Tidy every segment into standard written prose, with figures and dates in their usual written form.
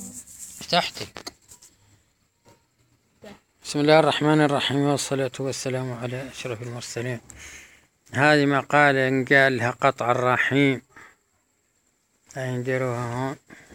تحتي. بسم الله الرحمن الرحيم، والصلاة والسلام على أشرف المرسلين. هذه مقالة قال لها قطع الرحيم، نديروها هون.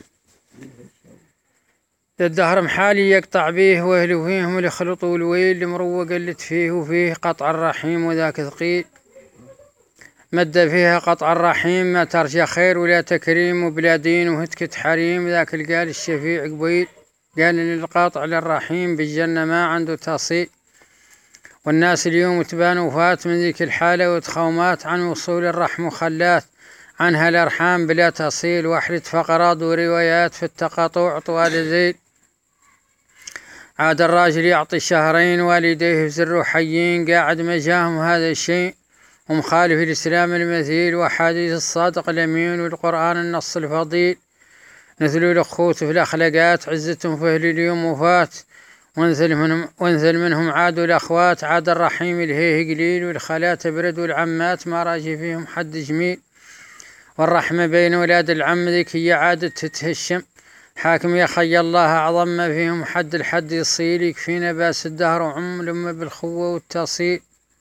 الدهر محالي يقطع بيه واهلوا فيهم ليخلطوا الويل، المروق قلت فيه وفيه قطع الرحيم وذاك ثقيل. مد فيها قطع الرحيم ما ترجى خير ولا تكريم، وبلا دين وهتكت حريم، ذاك اللي قال الشفيع قبيل. قال ان القاطع للرحيم بالجنة ما عنده تصيل، والناس اليوم تبان وفات من ذيك الحالة وتخومات عن وصول الرحم وخلات عنها الأرحام بلا تصيل، وحدة فقرات وروايات في التقاطع طوال ذيل. عاد الراجل يعطي شهرين والديه بزر حيين، قاعد مجاهم هذا الشيء ومخالف الإسلام المثيل، وحديث الصادق الأمين والقرآن النص الفضيل. نزلوا الأخوت في الأخلاقات عزتهم في أهل اليوم وفات، وانزل منهم عادوا الأخوات. عاد الرحيم الهيه قليل، والخالات برد والعمات ما راجي فيهم حد جميل، والرحمة بين ولاد العم ذيك هي عادة تتهشم. حاكم يا خي الله أعظم ما فيهم حد الحد يصيل، يكفينا باس الدهر وعم لما بالخوة والتصيل.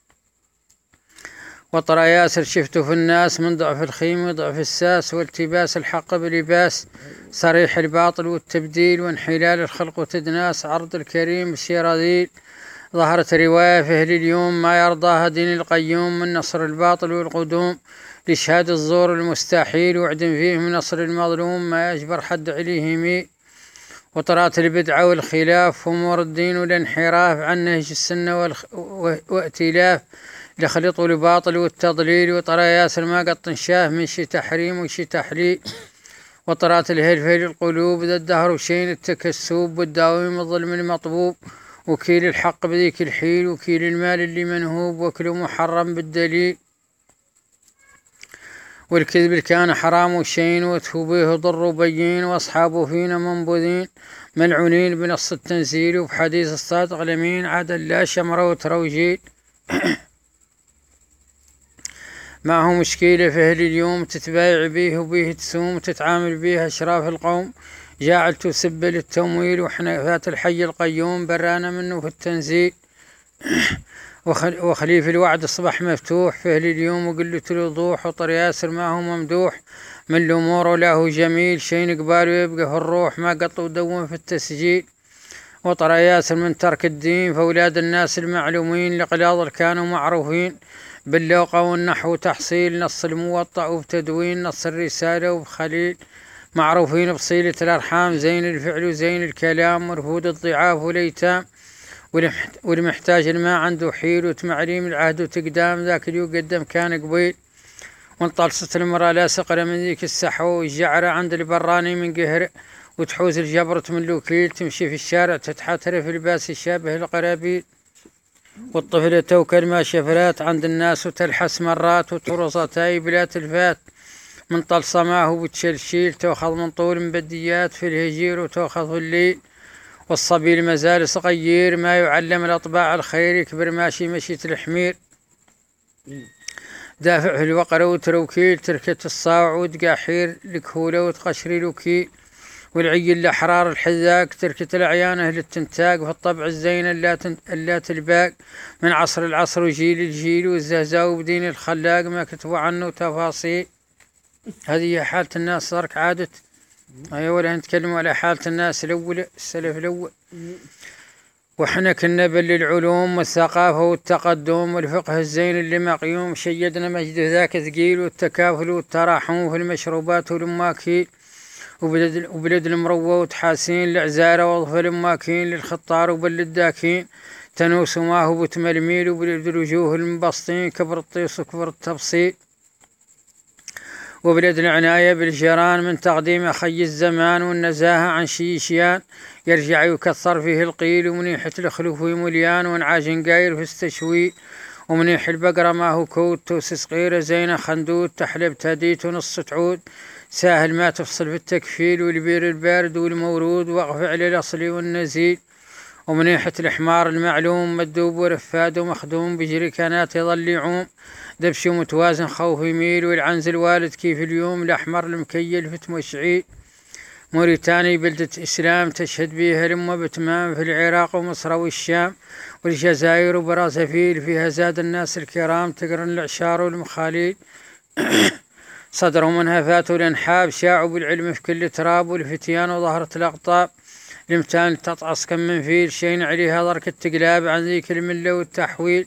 وطرى ياسر شفته في الناس من ضعف الخيم وضعف الساس، والتباس الحق بلباس صريح الباطل والتبديل، وانحلال الخلق وتدناس عرض الكريم بشي رذيل. ظهرت رواية في أهل اليوم ما يرضاها دين القيوم، من نصر الباطل والقدوم لشهاد الزور المستحيل، وعدم فيه من نصر المظلوم ما يجبر حد عليه يميل. وطرات البدعة والخلاف وامور الدين والانحراف عن نهج السنة وائتلاف لخلطوا الباطل والتضليل. وطرى ياسر ما قط شاه من شي تحريم وشي تحليل، وطرات الهلفة للقلوب ذا الدهر وشين التكسب والداوم الظلم المطبوب، وكيل الحق بذيك الحيل وكيل المال اللي منهوب، وكله محرم بالدليل. والكذب كان حرام وشين وتوبيه ضر بين، واصحابه فينا منبوذين ملعونين بنص التنزيل، وبحديث الصادق الامين عاد لا شمره وتروجيل. ما هو مشكلة في أهل اليوم تتبايع بيه وبيه تسوم تتعامل بيه أشراف القوم، جاعل تسب للتمويل وحنفات الحي القيوم برانا منه في التنزيل. وخليف الوعد أصبح مفتوح في أهل اليوم وقلة الوضوح، وطر ياسر ما هو ممدوح من الأمور ولا هو جميل، شين قباله يبقى في الروح ما قطوا دون في التسجيل. وطر ياسر من ترك الدين فأولاد الناس المعلومين لقلاض كانوا معروفين باللوقة والنحو تحصيل، نص الموطأ وبتدوين نص الرسالة وبخليل، معروفين بصيلة الأرحام زين الفعل وزين الكلام، مرفود الضعاف والأيتام والمحتاج ما عنده حيل، وتمعليم العهد وتقدام ذاك اللي يقدم كان قبيل. وانطلصت المرأة لا سقر من ذيك السحو والجعرة عند البراني من قهر، وتحوز الجبرة من الوكيل تمشي في الشارع تتحترف الباس الشابه القرابيل. والطفلة توكل ما شفرات عند الناس وتلحس مرات، وترصتاي بلا تلفات من طلسماه وتشلشيل، تأخذ من طول مبديات في الهجير وتأخذ في الليل. والصبي المزال صغير ما يعلم الأطباع الخير، يكبر ماشي مشية الحمير دافع في الوقرة وتروكيل، تركة الصاع وتقاحير لكهولة وتقشري لوكيل. والعي الأحرار الحذاك تركة الأعيان أهل التنتاق في الطبع الزين اللا تلباق، من عصر العصر وجيل الجيل والزهزاو بدين الخلاق ما كتبوا عنه تفاصيل. هذه حالة الناس صارك عادة. أيوة ولا نتكلم على حالة الناس الأول السلف الأول. وحنا كنا بالعلوم والثقافة والتقدم والفقه الزين اللي مقيوم، شيدنا مجد ذاك ثقيل والتكافل والتراحم في المشروبات والماكيل، وبلد المروة وتحاسين العزارة وظفل الماكين للخطار وبالداكين تنوس ما هو بتملميل، وبلد الوجوه المبسطين كبر الطيس وكبر التبصيل. وبلد العناية بالجيران من تقديم أخي الزمان والنزاهة عن شيشيان، يرجع يكثر فيه القيل ومنيحة الخلوف مليان، ونعاجن قاير في التشوي ومنيح البقرة ما هو كود توس صغيرة زينة خندود تحلب تهديت ونص تعود، ساهل ما تفصل في التكفيل والبير البارد والمورود، وقف على الأصلي والنزيل. ومنيحة الحمار المعلوم مدوب ورفاد ومخدوم بجريكانات يظل يعوم، دبش متوازن خوف يميل، والعنز الوالد كيف اليوم الأحمر المكيل في تمشعيل. موريتانيا بلدة إسلام تشهد بها الأمة بتمام في العراق ومصر والشام والجزائر وبرازافيل، فيها زاد الناس الكرام تقرن العشار والمخاليل صدرهم منهفات والأنحاب، شاعوا بالعلم في كل تراب والفتيان وظهرت الأقطاب الامتان تطعس كم من فيل شين عليها ضرك التقلاب عن ذيك الملة والتحويل.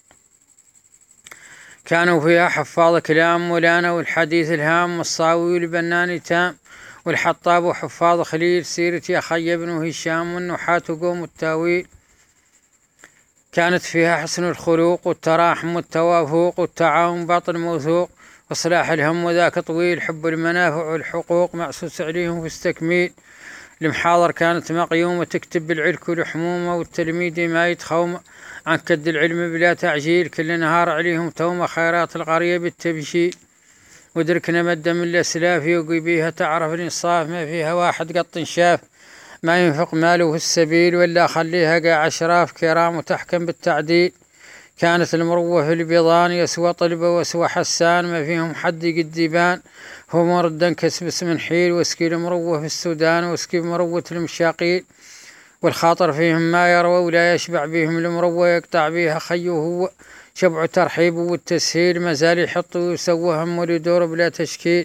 كانوا فيها حفاظ كلام مولانا والحديث الهام والصاوي والبنان تام والحطاب وحفاظ خليل سيرة يا خي بن هشام والنحاة وقوم التاويل. كانت فيها حسن الخلوق والتراحم والتوافق والتعاون باطن موثوق وصلاح الهم وذاك طويل، حب المنافع والحقوق معسوس عليهم في التكميل. المحاضر كانت مقيومة تكتب بالعلك والحمومة والتلميذ ما يتخوم عن كد العلم بلا تعجيل، كل نهار عليهم تومة خيرات القرية بالتبشير. ودركنا مدة من الأسلاف يوقي بيها تعرف الإنصاف، ما فيها واحد قط شاف ما ينفق ماله في السبيل ولا خليها قاع أشراف كرام وتحكم بالتعديل. كانت المروة في البيضان يسوى طلبة وسوى حسان، ما فيهم حد قد يبان هو مردا كسب اسم حيل. واسكي المروة في السودان واسكي مروة المشاقيل، والخاطر فيهم ما يروى ولا يشبع بهم المروة يقطع بيها خيه هو شبع ترحيب والتسهيل. ما زال يحط ويسوى هم وليدور بلا تشكيل.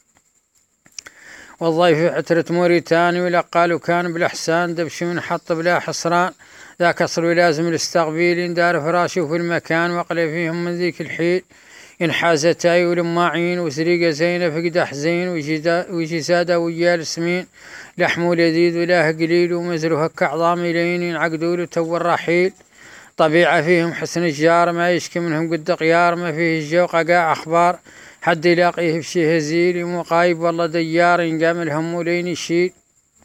والضيف عترة موريتاني ولا قالوا كان بالأحسان دبش من حط بلا حصران، ذاك أصل لازم الاستقبيل دار فراشه في المكان وقل فيهم من ذيك الحيل. ينحازتاي ولماعين وسريقة زينة فقد حزين وجسادة ويا السمين، لحم لذيذ ولا قليل ومزرها كعظام لين ينعقدوا له تو الرحيل. طبيعة فيهم حسن الجار ما يشكي منهم قد قيار، ما فيه الجوق قاع أخبار حد يلاقيه بشي هزيل. مقايب والله ديار ينقام الهم ولين يشيل.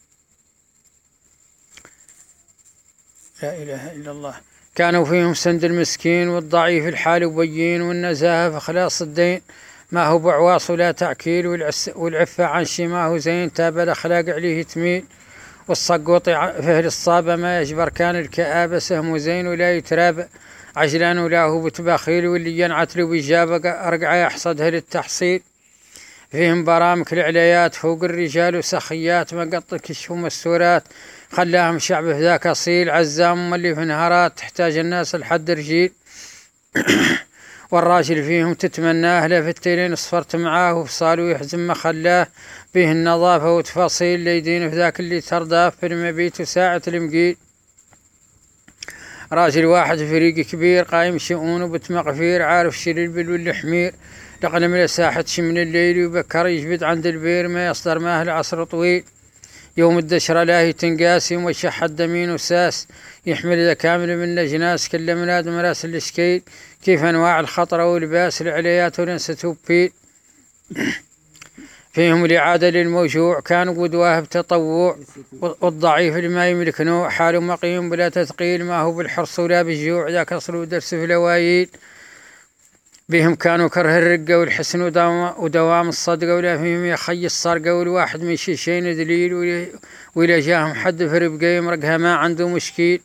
لا إله إلا الله. كانوا فيهم سند المسكين والضعيف الحال وبين، والنزاهة في خلاص الدين ما هو بعواص ولا تأكيل، والعفة عن شي ما هو زين تاب الأخلاق عليه تميل. والصقوط فهل الصابة ما يجبر كان الكآبة سهم زين ولا يتراب عجلان ولا هو بتباخيل، واللي ينعتل ويجابة أرقع يحصدها للتحصيل. فيهم برامك العليات فوق الرجال وسخيات ما قط كشفهم السورات خلاهم شعب في ذاك أصيل. عزام اللي في نهارات تحتاج الناس لحد رجيل. والراجل فيهم تتمناه له في التيلين صفرت معاه وفصال ويحزم ما خلاه به النظافة وتفاصيل ليدين في ذاك اللي ترضاه في المبيت وساعة المقيل. راجل واحد فريق كبير قايم شؤونه بتمغفير عارف شيل البل والحمير، لقنا من ساحة من الليل وبكر يجبد عند البير ما يصدر ماه العصر طويل. يوم الدشرة لاهي تنقاس ومشح الدمين وساس يحمل ذا كامل من الأجناس كل مناد مراس الشكيل. كيف أنواع الخطرة والباس العليات ونسة بيل. فيهم الإعادة للموجوع كانوا قدواه بتطوع، والضعيف اللي ما يملك نوع حاله مقيم بلا تثقيل ما هو بالحرص ولا بالجوع ذاك أصل ودرس في الأوايل. بهم كانوا كره الرقة والحسن ودوام الصدقة، ولا فيهم يخي السرقة والواحد من شيشين دليل، وإلى جاهم حد في ربقة يمرقها ما عنده مشكيل.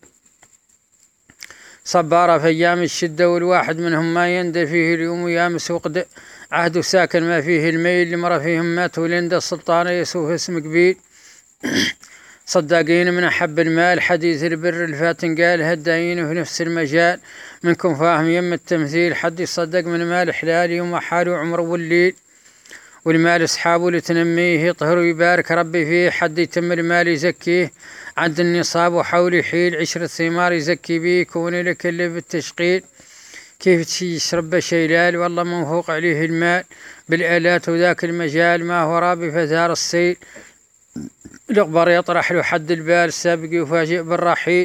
صبارة في أيام الشدة والواحد منهم ما يندى فيه اليوم ويامس وقد عهد ساكن ما فيه الميل. لمرة فيهم مات ولند السلطانة يسوف اسم قبيل. صداقين من أحب المال حديث البر الفاتن قال هداين في نفس المجال، منكم فاهم يم التمثيل حد يصدق من مال حلال يوم حاله عمر والليل. والمال أصحابه لتنميه يطهر ويبارك ربي فيه، حد يتم المال يزكيه عند النصاب وحول يحيل. عشرة ثمار يزكي بيه يكون لك اللي بالتشقيل. كيف يشرب شيلال والله منفوق عليه المال بالآلات وذاك المجال ما هو رابي فثار السيل. الأخبار يطرح له حد البال سابق يفاجئ بالرحيل.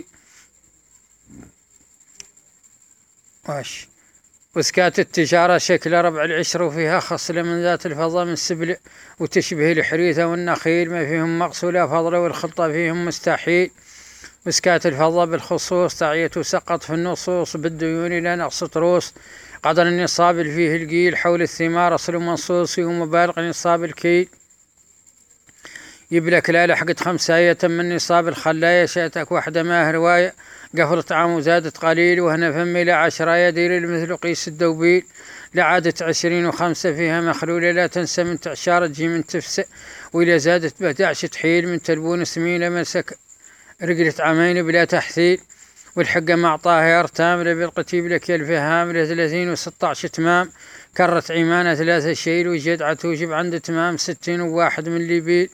وسكات التجارة شكل ربع العشر وفيها خصلة من ذات الفضة من سبل وتشبه الحريثة والنخيل، ما فيهم مقص ولا فضلة والخلطة فيهم مستحيل. وسكات الفضة بالخصوص تعية وسقط في النصوص بالديون لا نقص تروس، قدر النصاب اللي فيه القيل حول الثمار أصل منصوص ومبالغ نصاب الكيل. يبلك لا لحقت 5 من نصاب الخلاية شاتك واحدة ما رواية قفل طعام وزادت قليل وهنا فمي لا 10 يدير المثل قيس الدوبيل لعادت 20 و5 فيها مخلولة لا تنسى من تعشار تجي من تفسئ وإذا زادت 11 تحيل من تلبون سمينة مسك رجلت عامين بلا تحثيل والحقة مع طاهر تاملة بالقتيب لك الفهام 30 و16 تمام كرت عمانة 3 شيل وجدعة توجب عند تمام 60 و1 من ليبيل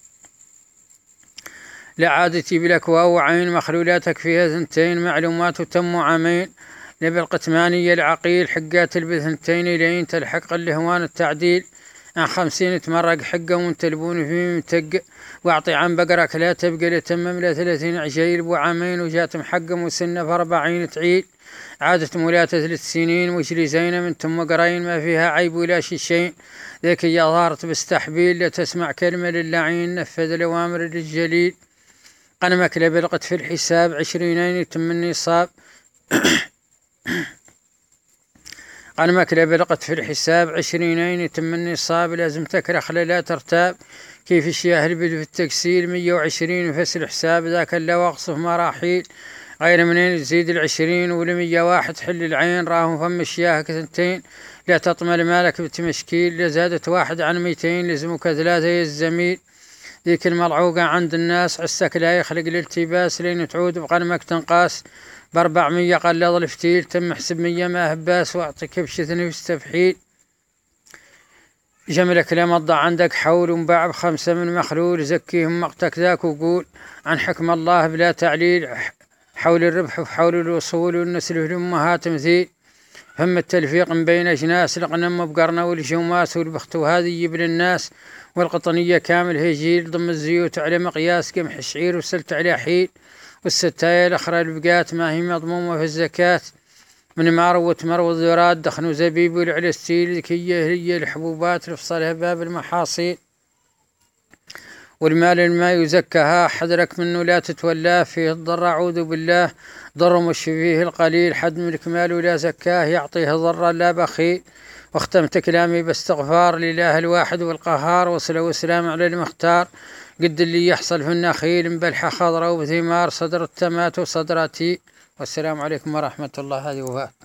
لعادتي بلك واو عين مخلولاتك فيها 2 معلومات وتم عامين لبلقة 8 العقيل حقات ب2 لين تلحق الهوان التعديل عن 50 تمرق حقه ومنتلبون فيه متق واعطي عن بقرك لا تبقى لتمم ل 30 عجيل وعامين وجات محقم وسنة ب40 تعيل عادة مولاتة 3 سنين وشري زينة من تم قرين ما فيها عيب ولا شيء ذيك يا ظهرت بستحبيل لا تسمع كلمة للعين نفذ الأوامر للجليل قنمك لبلقت في الحساب 20 تم النصاب قنمك لبلقت في الحساب 20 تم النصاب لازم تكرخ لا ترتاب كيف الشياه البدو في التكسير 120 فسر حساب ذاك لا واقصف مراحيل غير منين تزيد 20 و101 حل العين راهم فم الشياه 2 لا تطمل مالك بتمشكيل لزادت 1 عن 200 لزمك 3 يا الزميل ذيك الملعوقة عند الناس عسك لا يخلق الالتباس لين تعود بقنمك تنقاس ب400 قلض الفتيل تم حسب 100 ما هباس واعطي كبشة نفس تفحيل جملك لما ضع عندك حول ومباع ب5 من مخلول زكيهم مقتك ذاك وقول عن حكم الله بلا تعليل حول الربح وحول الوصول والنسل والأمهات مثيل هم التلفيق من بين أجناس الغنم بقرنا والجوماس والبخت وهذه يجيب للناس والقطنية كامل هيجيل ضم الزيوت على مقياس قمح الشعير وسلت على حيل والستاية الأخرى البقات ما هي مضمومة في الزكاة من مروة ذرات دخن وزبيب والعلستيل ذكية هي الحبوبات لفصلها باب المحاصيل والمال الما يزكها حذرك منه لا تتولاه فيه الضر أعوذ بالله ضر مش فيه القليل حد من الكمال ولا زكاه يعطيه ضرا لا بخيل واختمت كلامي باستغفار لله الواحد والقهار وصلة وسلام على المختار قد اللي يحصل في النخيل مبلحة خضراء وبثمار صدر التمات وصدرتي والسلام عليكم ورحمة الله. هذه وفاة.